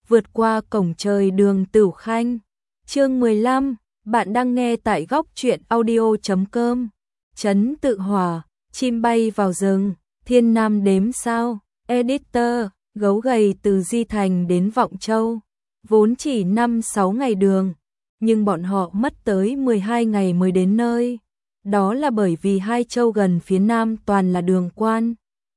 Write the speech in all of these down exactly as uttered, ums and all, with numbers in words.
vượt qua cổng trời đường Tửu Khanh. Chương mười lăm, bạn đang nghe tại góc truyện audio chấm com. Trấn Tự Hỏa, chim bay vào rừng, thiên nam đếm sao, editor, gấu gầy từ Di Thành đến Vọng Châu, vốn chỉ năm sáu ngày đường, nhưng bọn họ mất tới mười hai ngày mới đến nơi. Đó là bởi vì hai châu gần phía nam toàn là đường quan.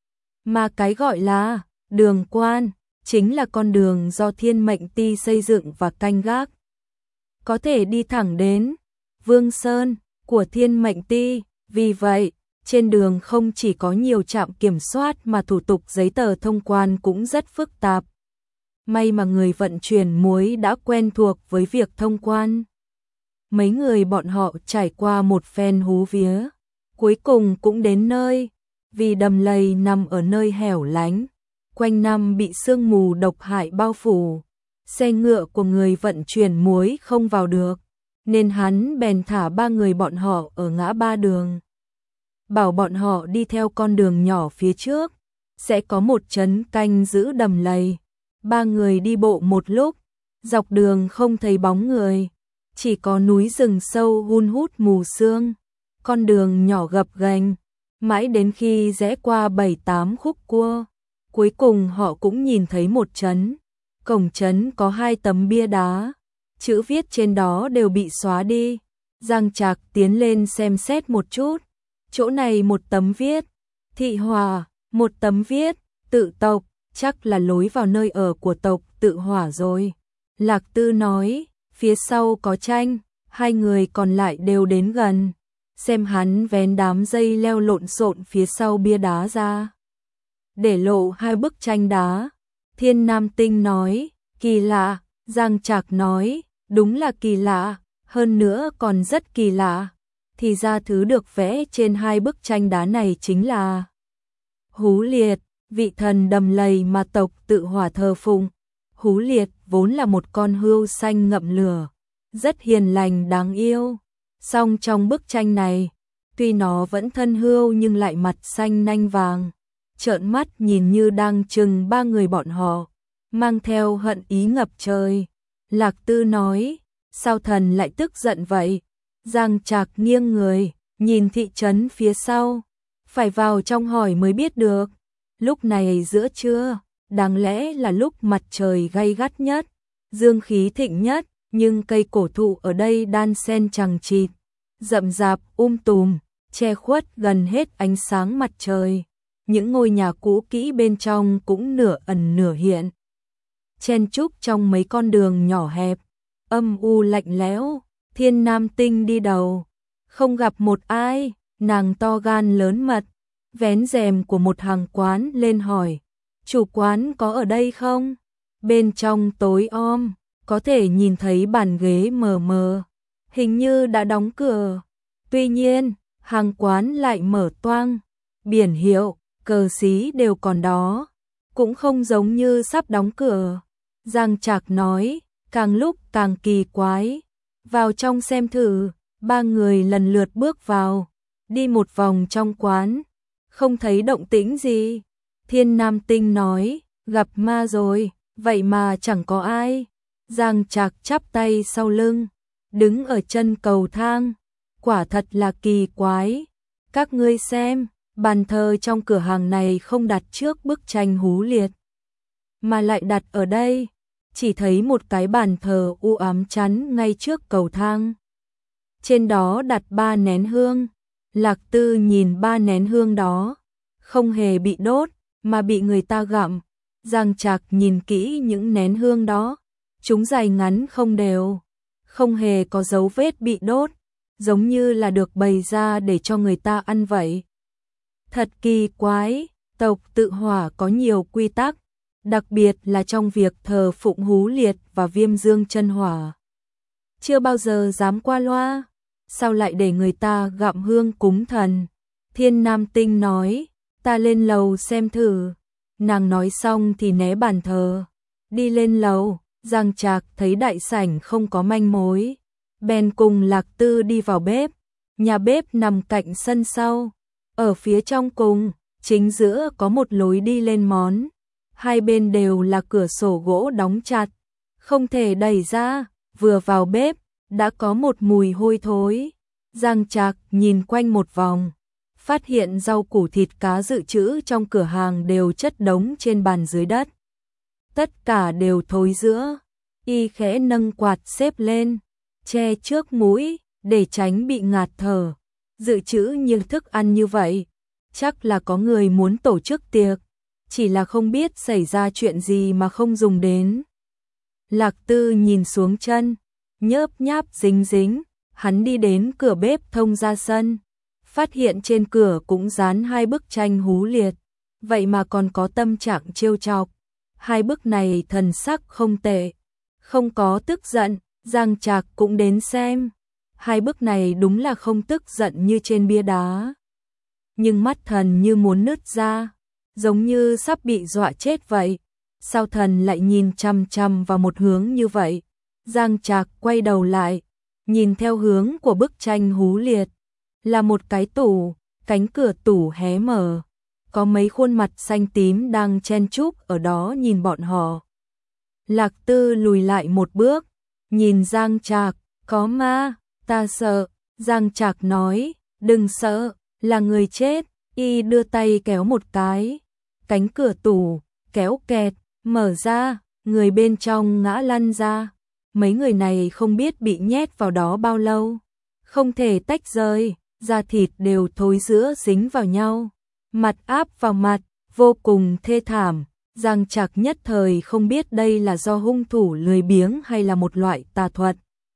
Mà cái gọi là đường quan chính là con đường do Thiên Mệnh Ti xây dựng và canh gác. Có thể đi thẳng đến Vương Sơn của Thiên Mệnh Ti, vì vậy, trên đường không chỉ có nhiều trạm kiểm soát mà thủ tục giấy tờ thông quan cũng rất phức tạp. May mà người vận chuyển muối đã quen thuộc với việc thông quan. Mấy người bọn họ trải qua một phen hú vía, cuối cùng cũng đến nơi, vì đầm lầy nằm ở nơi hẻo lánh, quanh năm bị sương mù độc hại bao phủ, xe ngựa của người vận chuyển muối không vào được, nên hắn bèn thả ba người bọn họ ở ngã ba đường. Bảo bọn họ đi theo con đường nhỏ phía trước, sẽ có một trấn canh giữ đầm lầy. Ba người đi bộ một lúc, dọc đường không thấy bóng người, chỉ có núi rừng sâu hun hút mù sương, con đường nhỏ gập ghềnh, mãi đến khi rẽ qua bảy tám khúc cua, cuối cùng họ cũng nhìn thấy một trấn. Cổng trấn có hai tấm bia đá, chữ viết trên đó đều bị xóa đi. Giang Trạc tiến lên xem xét một chút, chỗ này một tấm viết Thị Hòa, một tấm viết Tự Tộc, chắc là lối vào nơi ở của tộc Tự Hỏa rồi. Lạc Tư nói, phía sau có tranh, hai người còn lại đều đến gần, xem hắn vén đám dây leo lộn xộn phía sau bia đá ra, để lộ hai bức tranh đá. Thiên Nam Tinh nói, kỳ lạ. Giang Trạc nói, đúng là kỳ lạ, hơn nữa còn rất kỳ lạ. Thì ra thứ được vẽ trên hai bức tranh đá này chính là Hú Liệt, vị thần đầm lầy mà tộc Tự Hỏa thờ phụng. Hú Liệt vốn là một con hươu xanh ngậm lửa, rất hiền lành đáng yêu. Song trong bức tranh này, tuy nó vẫn thân hươu nhưng lại mặt xanh nanh vàng, trợn mắt nhìn như đang trừng ba người bọn họ, mang theo hận ý ngập trời. Lạc Tư nói, sao thần lại tức giận vậy? Giang Trạc nghiêng người, nhìn thị trấn phía sau, phải vào trong hỏi mới biết được. Lúc này giữa trưa, đáng lẽ là lúc mặt trời gay gắt nhất, dương khí thịnh nhất, nhưng cây cổ thụ ở đây đan xen chằng chịt, rậm rạp um tùm, che khuất gần hết ánh sáng mặt trời. Những ngôi nhà cũ kỹ bên trong cũng nửa ẩn nửa hiện, chen chúc trong mấy con đường nhỏ hẹp, âm u lạnh lẽo. Thiên Nam Tinh đi đầu, không gặp một ai, nàng to gan lớn mật, vén rèm của một hàng quán lên hỏi, chủ quán có ở đây không? Bên trong tối om, có thể nhìn thấy bàn ghế mờ mờ, hình như đã đóng cửa. Tuy nhiên, hàng quán lại mở toang, biển hiệu, cờ xí đều còn đó, cũng không giống như sắp đóng cửa. Giang Trạc nói, càng lúc càng kỳ quái, vào trong xem thử. Ba người lần lượt bước vào, đi một vòng trong quán, không thấy động tĩnh gì. Thiên Nam Tinh nói, gặp ma rồi, vậy mà chẳng có ai. Giang Trạc chắp tay sau lưng, đứng ở chân cầu thang, quả thật là kỳ quái. Các ngươi xem, bàn thờ trong cửa hàng này không đặt trước bức tranh Hú Liệt, mà lại đặt ở đây. Chỉ thấy một cái bàn thờ u ám chắn ngay trước cầu thang, trên đó đặt ba nén hương. Lạc Tư nhìn ba nén hương đó, không hề bị đốt, mà bị người ta gặm. Giang Trạc nhìn kỹ những nén hương đó, chúng dài ngắn không đều, không hề có dấu vết bị đốt, giống như là được bày ra để cho người ta ăn vậy. Thật kỳ quái, tộc Tự Hỏa có nhiều quy tắc, đặc biệt là trong việc thờ phụng Hú Liệt và Viêm Dương Chân Hỏa. Chưa bao giờ dám qua loa, sao lại để người ta gặm hương cúng thần? Thiên Nam Tinh nói, ta lên lầu xem thử. Nàng nói xong thì né bàn thờ, đi lên lầu. Giang Trạc thấy đại sảnh không có manh mối, bèn cùng Lạc Tư đi vào bếp. Nhà bếp nằm cạnh sân sau, ở phía trong cùng, chính giữa có một lối đi lên món. Hai bên đều là cửa sổ gỗ đóng chặt, không thể đẩy ra, vừa vào bếp, đã có một mùi hôi thối. Giang Trạc nhìn quanh một vòng, phát hiện rau củ thịt cá dự trữ trong cửa hàng đều chất đống trên bàn dưới đất. Tất cả đều thối rữa, y khẽ nâng quạt xếp lên, che trước mũi, để tránh bị ngạt thở. Dự trữ nhiều thức ăn như vậy, chắc là có người muốn tổ chức tiệc, chỉ là không biết xảy ra chuyện gì mà không dùng đến. Lạc Tư nhìn xuống chân, nhớp nháp dính dính, hắn đi đến cửa bếp thông ra sân, phát hiện trên cửa cũng dán hai bức tranh hú liệt, vậy mà còn có tâm trạng trêu chọc. Hai bức này thần sắc không tệ, không có tức giận, Giang Trạc cũng đến xem. Hai bức này đúng là không tức giận như trên bia đá, nhưng mắt thần như muốn nứt ra, giống như sắp bị dọa chết vậy. Sao thần lại nhìn chằm chằm vào một hướng như vậy? Giang Trạc quay đầu lại, nhìn theo hướng của bức tranh hú liệt, là một cái tủ, cánh cửa tủ hé mở, có mấy khuôn mặt xanh tím đang chen chúc ở đó nhìn bọn họ. Lạc Tư lùi lại một bước, nhìn Giang Trạc, có ma, ta sợ. Giang Trạc nói, đừng sợ, là người chết. Y đưa tay kéo một cái, cánh cửa tủ, kéo kẹt, mở ra, người bên trong ngã lăn ra. Mấy người này không biết bị nhét vào đó bao lâu, không thể tách rời, da thịt đều thối rữa dính vào nhau, mặt áp vào mặt, vô cùng thê thảm. Giang Trạc nhất thời không biết đây là do hung thủ lười biếng hay là một loại tà thuật.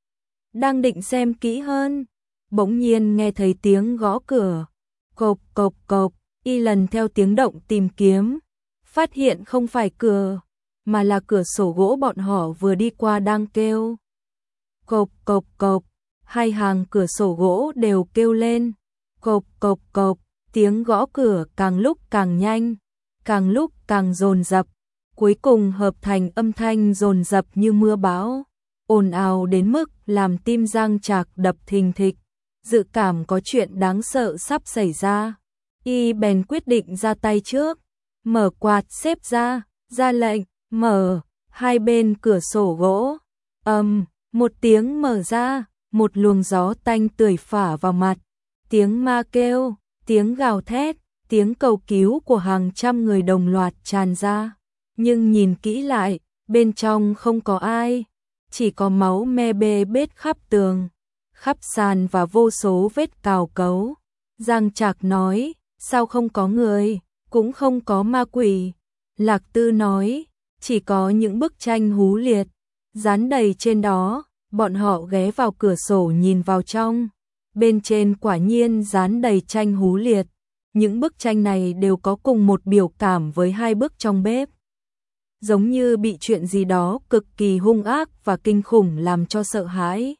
Đang định xem kỹ hơn, bỗng nhiên nghe thấy tiếng gõ cửa, cộp cộp cộp, y lần theo tiếng động tìm kiếm, phát hiện không phải cửa, mà là cửa sổ gỗ bọn họ vừa đi qua đang kêu. Cộp cộp cộp, hai hàng cửa sổ gỗ đều kêu lên, cộp cộp cộp, tiếng gõ cửa càng lúc càng nhanh, càng lúc càng dồn dập, cuối cùng hợp thành âm thanh dồn dập như mưa bão, ồn ào đến mức làm tim Giang Trạc đập thình thịch, dự cảm có chuyện đáng sợ sắp xảy ra. Y bèn quyết định ra tay trước, mở quạt xếp ra, ra lệnh, mở, hai bên cửa sổ gỗ, ầm, um, một tiếng mở ra, một luồng gió tanh tưởi phả vào mặt, tiếng ma kêu, tiếng gào thét, tiếng cầu cứu của hàng trăm người đồng loạt tràn ra, nhưng nhìn kỹ lại, bên trong không có ai, chỉ có máu me bê bết khắp tường, khắp sàn và vô số vết cào cấu. Giang Trạc nói, sao không có người, cũng không có ma quỷ. Lạc Tư nói, chỉ có những bức tranh hú liệt, dán đầy trên đó. Bọn họ ghé vào cửa sổ nhìn vào trong, bên trên quả nhiên dán đầy tranh hú liệt. Những bức tranh này đều có cùng một biểu cảm với hai bức trong bếp, giống như bị chuyện gì đó cực kỳ hung ác và kinh khủng làm cho sợ hãi.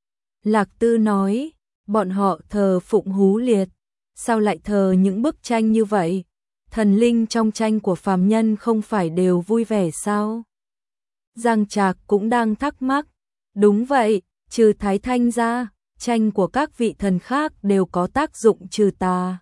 Lạc Tư nói, bọn họ thờ phụng hú liệt, sao lại thờ những bức tranh như vậy? Thần linh trong tranh của phàm nhân không phải đều vui vẻ sao? Giang Trạc cũng đang thắc mắc. Đúng vậy, trừ Thái Thanh ra, tranh của các vị thần khác đều có tác dụng trừ tà.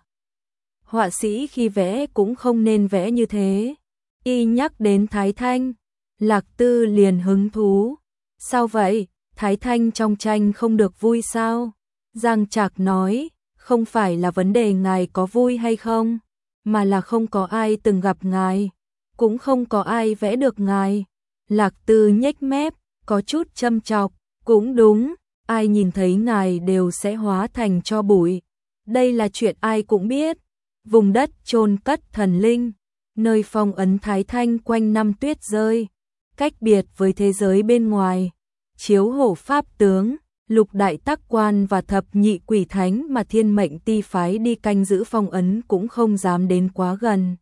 Họa sĩ khi vẽ cũng không nên vẽ như thế. Y nhắc đến Thái Thanh, Lạc Tư liền hứng thú. Sao vậy, Thái Thanh trong tranh không được vui sao? Giang Trạc nói, không phải là vấn đề ngài có vui hay không, mà là không có ai từng gặp ngài, cũng không có ai vẽ được ngài. Lạc Tư nhếch mép, có chút châm chọc, cũng đúng, ai nhìn thấy ngài đều sẽ hóa thành tro bụi. Đây là chuyện ai cũng biết. Vùng đất chôn cất thần linh, nơi phong ấn Thái Thanh quanh năm tuyết rơi, cách biệt với thế giới bên ngoài. Chiếu hổ pháp tướng, lục đại tắc quan và thập nhị quỷ thánh mà thiên mệnh ti phái đi canh giữ phong ấn cũng không dám đến quá gần.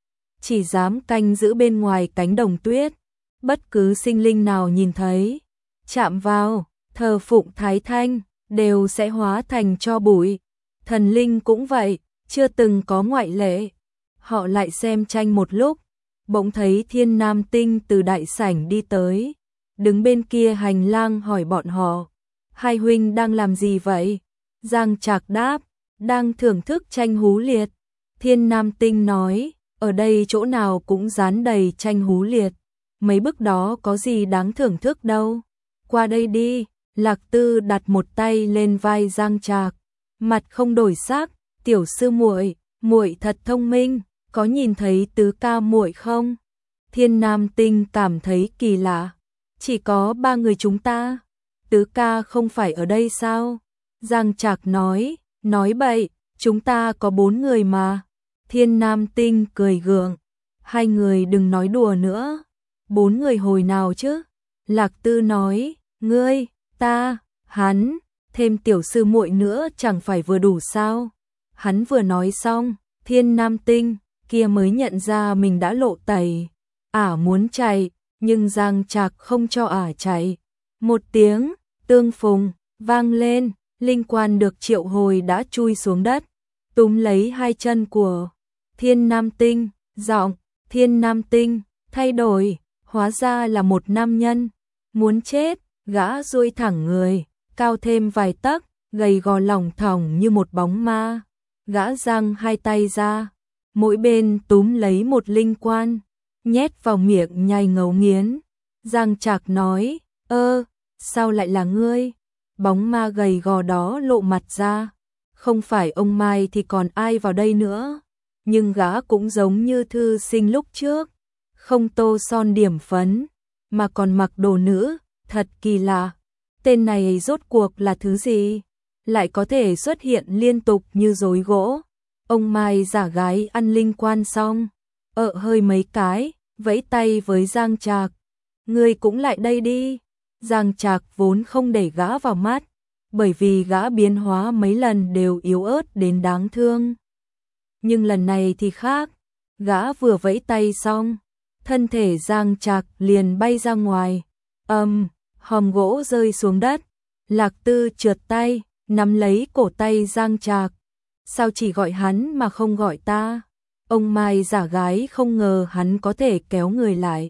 Chỉ dám canh giữ bên ngoài cánh đồng tuyết. Bất cứ sinh linh nào nhìn thấy, chạm vào, thờ phụng Thái Thanh, đều sẽ hóa thành tro bụi. Thần linh cũng vậy, chưa từng có ngoại lệ. Họ lại xem tranh một lúc, bỗng thấy Thiên Nam Tinh từ đại sảnh đi tới, đứng bên kia hành lang hỏi bọn họ, hai huynh đang làm gì vậy? Giang Trạc đáp, đang thưởng thức tranh hú liệt. Thiên Nam Tinh nói, ở đây chỗ nào cũng dán đầy tranh hú liệt, mấy bức đó có gì đáng thưởng thức đâu. Qua đây đi, Lạc Tư đặt một tay lên vai Giang Trạc, mặt không đổi sắc, tiểu sư muội, muội thật thông minh, có nhìn thấy tứ ca muội không? Thiên Nam Tinh cảm thấy kỳ lạ, chỉ có ba người chúng ta, tứ ca không phải ở đây sao? Giang Trạc nói, nói bậy, chúng ta có bốn người mà. Thiên Nam Tinh cười gượng, hai người đừng nói đùa nữa, bốn người hồi nào chứ? Lạc Tư nói, ngươi, ta, hắn, thêm tiểu sư muội nữa chẳng phải vừa đủ sao? Hắn vừa nói xong, Thiên Nam Tinh kia mới nhận ra mình đã lộ tẩy. Ả muốn chạy, nhưng Giang Trạc không cho Ả chạy. Một tiếng tương phùng vang lên, linh quan được triệu hồi đã chui xuống đất, túm lấy hai chân của Thiên Nam Tinh, giọng Thiên Nam Tinh thay đổi, hóa ra là một nam nhân. Muốn chết, gã duỗi thẳng người, cao thêm vài tấc, gầy gò lỏng thỏng như một bóng ma. Gã giang hai tay ra, mỗi bên túm lấy một linh quan, nhét vào miệng nhai ngấu nghiến. Giang Trạc nói, ơ, sao lại là ngươi? Bóng ma gầy gò đó lộ mặt ra, không phải ông Mai thì còn ai vào đây nữa. Nhưng gã cũng giống như thư sinh lúc trước, không tô son điểm phấn, mà còn mặc đồ nữ, thật kỳ lạ. Tên này rốt cuộc là thứ gì? Lại có thể xuất hiện liên tục như rối gỗ. Ông Mai giả gái ăn linh quan xong, ợ hơi mấy cái, vẫy tay với Giang Trạc. Ngươi cũng lại đây đi. Giang Trạc vốn không để gã vào mắt, bởi vì gã biến hóa mấy lần đều yếu ớt đến đáng thương. Nhưng lần này thì khác, gã vừa vẫy tay xong, thân thể Giang Trạc liền bay ra ngoài. Ầm, um, hòm gỗ rơi xuống đất. Lạc Tư trượt tay, nắm lấy cổ tay Giang Trạc. Sao chỉ gọi hắn mà không gọi ta? Ông Mai giả gái không ngờ hắn có thể kéo người lại.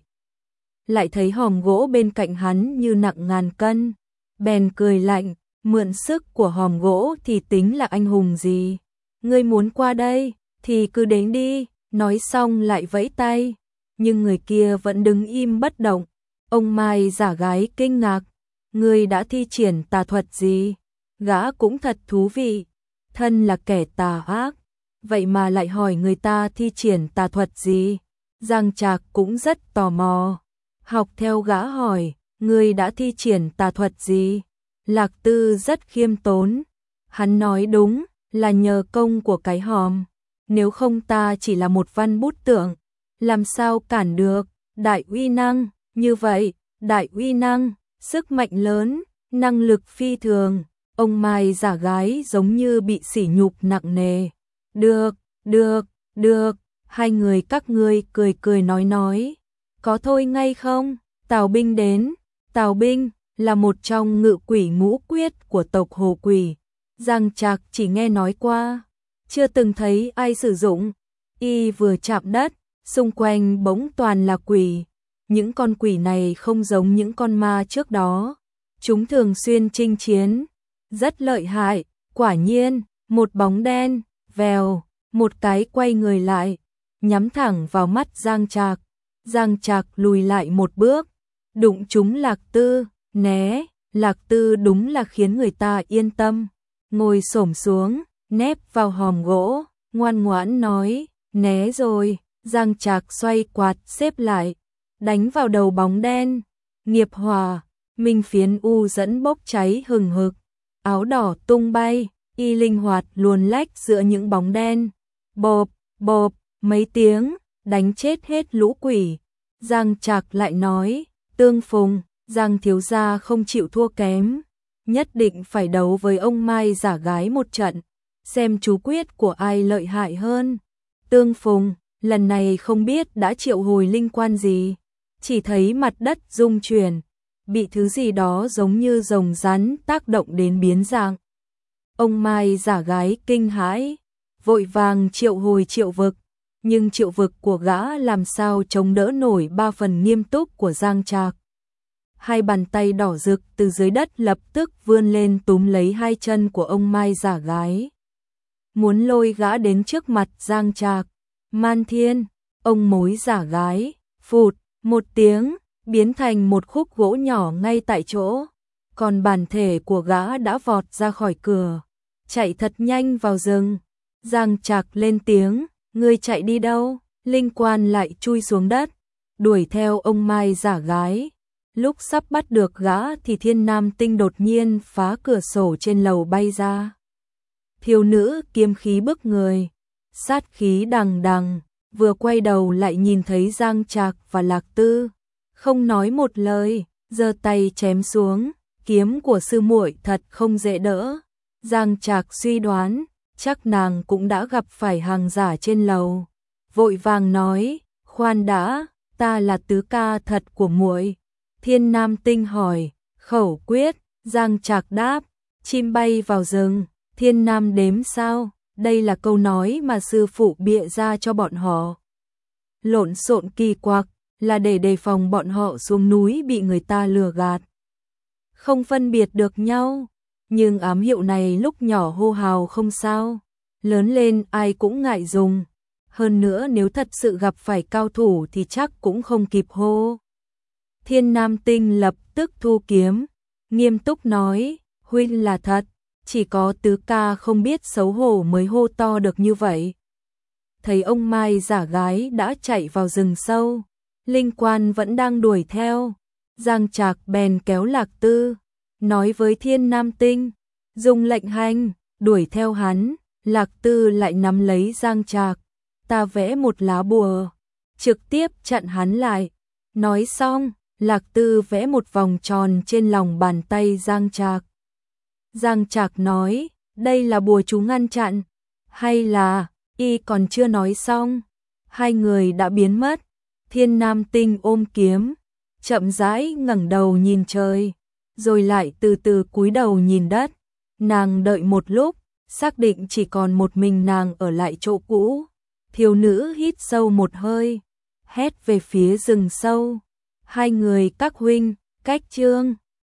Lại thấy hòm gỗ bên cạnh hắn như nặng ngàn cân, bèn cười lạnh, mượn sức của hòm gỗ thì tính là anh hùng gì? Ngươi muốn qua đây thì cứ đến đi, nói xong lại vẫy tay, nhưng người kia vẫn đứng im bất động. Ông Mai giả gái kinh ngạc, ngươi đã thi triển tà thuật gì? Gã cũng thật thú vị, thân là kẻ tà ác, vậy mà lại hỏi người ta thi triển tà thuật gì? Giang Trạc cũng rất tò mò, học theo gã hỏi, ngươi đã thi triển tà thuật gì? Lạc Tư rất khiêm tốn, hắn nói đúng, là nhờ công của cái hòm, nếu không ta chỉ là một văn bút tượng, làm sao cản được? Đại uy năng, như vậy, đại uy năng, sức mạnh lớn, năng lực phi thường. Ông Mai giả gái giống như bị sỉ nhục nặng nề. Được, được, được, hai người các ngươi cười cười nói nói. Có thôi ngay không? Tào Binh đến. Tào Binh là một trong ngự quỷ ngũ quyết của tộc Hồ Quỷ. Giang Trạc chỉ nghe nói qua, chưa từng thấy ai sử dụng. Y vừa chạm đất, xung quanh bỗng toàn là quỷ. Những con quỷ này không giống những con ma trước đó. Chúng thường xuyên chinh chiến, rất lợi hại. Quả nhiên, một bóng đen, vèo, một cái quay người lại, nhắm thẳng vào mắt Giang Trạc. Giang Trạc lùi lại một bước, đụng trúng Lạc Tư, né. Lạc Tư đúng là khiến người ta yên tâm, ngồi xổm xuống, nép vào hòm gỗ, ngoan ngoãn nói, né rồi. Giang Trạc xoay quạt xếp lại, đánh vào đầu bóng đen. Nghiệp hỏa, minh phiến u dẫn bốc cháy hừng hực, áo đỏ tung bay, y linh hoạt luồn lách giữa những bóng đen. Bộp, bộp, mấy tiếng, đánh chết hết lũ quỷ. Giang Trạc lại nói, tương phùng, Giang thiếu gia không chịu thua kém, nhất định phải đấu với ông Mai giả gái một trận, xem chú quyết của ai lợi hại hơn. Tương phùng, lần này không biết đã triệu hồi linh quan gì, chỉ thấy mặt đất rung chuyển, bị thứ gì đó giống như rồng rắn tác động đến biến dạng. Ông Mai giả gái kinh hãi, vội vàng triệu hồi triệu vực, nhưng triệu vực của gã làm sao chống đỡ nổi ba phần nghiêm túc của Giang Trạc. Hai bàn tay đỏ rực từ dưới đất lập tức vươn lên túm lấy hai chân của ông Mai giả gái, muốn lôi gã đến trước mặt Giang Trạc. Man thiên, ông mối giả gái, phụt, một tiếng, biến thành một khúc gỗ nhỏ ngay tại chỗ, còn bản thể của gã đã vọt ra khỏi cửa, chạy thật nhanh vào rừng. Giang Trạc lên tiếng, ngươi chạy đi đâu? Linh Quan lại chui xuống đất, đuổi theo ông Mai giả gái. Lúc sắp bắt được gã thì Thiên Nam Tinh đột nhiên phá cửa sổ trên lầu bay ra. Thiếu nữ kiếm khí bức người, sát khí đằng đằng, vừa quay đầu lại nhìn thấy Giang Trạc và Lạc Tư, không nói một lời, giơ tay chém xuống. Kiếm của sư muội thật không dễ đỡ. Giang Trạc suy đoán, chắc nàng cũng đã gặp phải hàng giả trên lầu, vội vàng nói, khoan đã, ta là tứ ca thật của muội. Thiên Nam Tinh hỏi, khẩu quyết, Giang Trạc đáp, chim bay vào rừng, thiên nam đếm sao? Đây là câu nói mà sư phụ bịa ra cho bọn họ. Lộn xộn kỳ quặc, là để đề phòng bọn họ xuống núi bị người ta lừa gạt, không phân biệt được nhau. Nhưng ám hiệu này lúc nhỏ hô hào không sao, lớn lên ai cũng ngại dùng. Hơn nữa nếu thật sự gặp phải cao thủ thì chắc cũng không kịp hô. Thiên Nam Tinh lập tức thu kiếm, nghiêm túc nói, huynh là thật, chỉ có tứ ca không biết xấu hổ mới hô to được như vậy. Thấy ông Mai giả gái đã chạy vào rừng sâu, Linh Quan vẫn đang đuổi theo. Giang Trạc bèn kéo Lạc Tư, nói với Thiên Nam Tinh, dùng lệnh hành, đuổi theo hắn. Lạc Tư lại nắm lấy Giang Trạc, ta vẽ một lá bùa, trực tiếp chặn hắn lại. Nói xong, Lạc Tư vẽ một vòng tròn trên lòng bàn tay Giang Trạc. Giang Trạc nói, đây là bùa chú ngăn chặn, hay là, y còn chưa nói xong, hai người đã biến mất. Thiên Nam Tinh ôm kiếm, chậm rãi ngẩng đầu nhìn trời, rồi lại từ từ cúi đầu nhìn đất. Nàng đợi một lúc, xác định chỉ còn một mình nàng ở lại chỗ cũ. Thiếu nữ hít sâu một hơi, hét về phía rừng sâu, hai người các huynh, cách chương.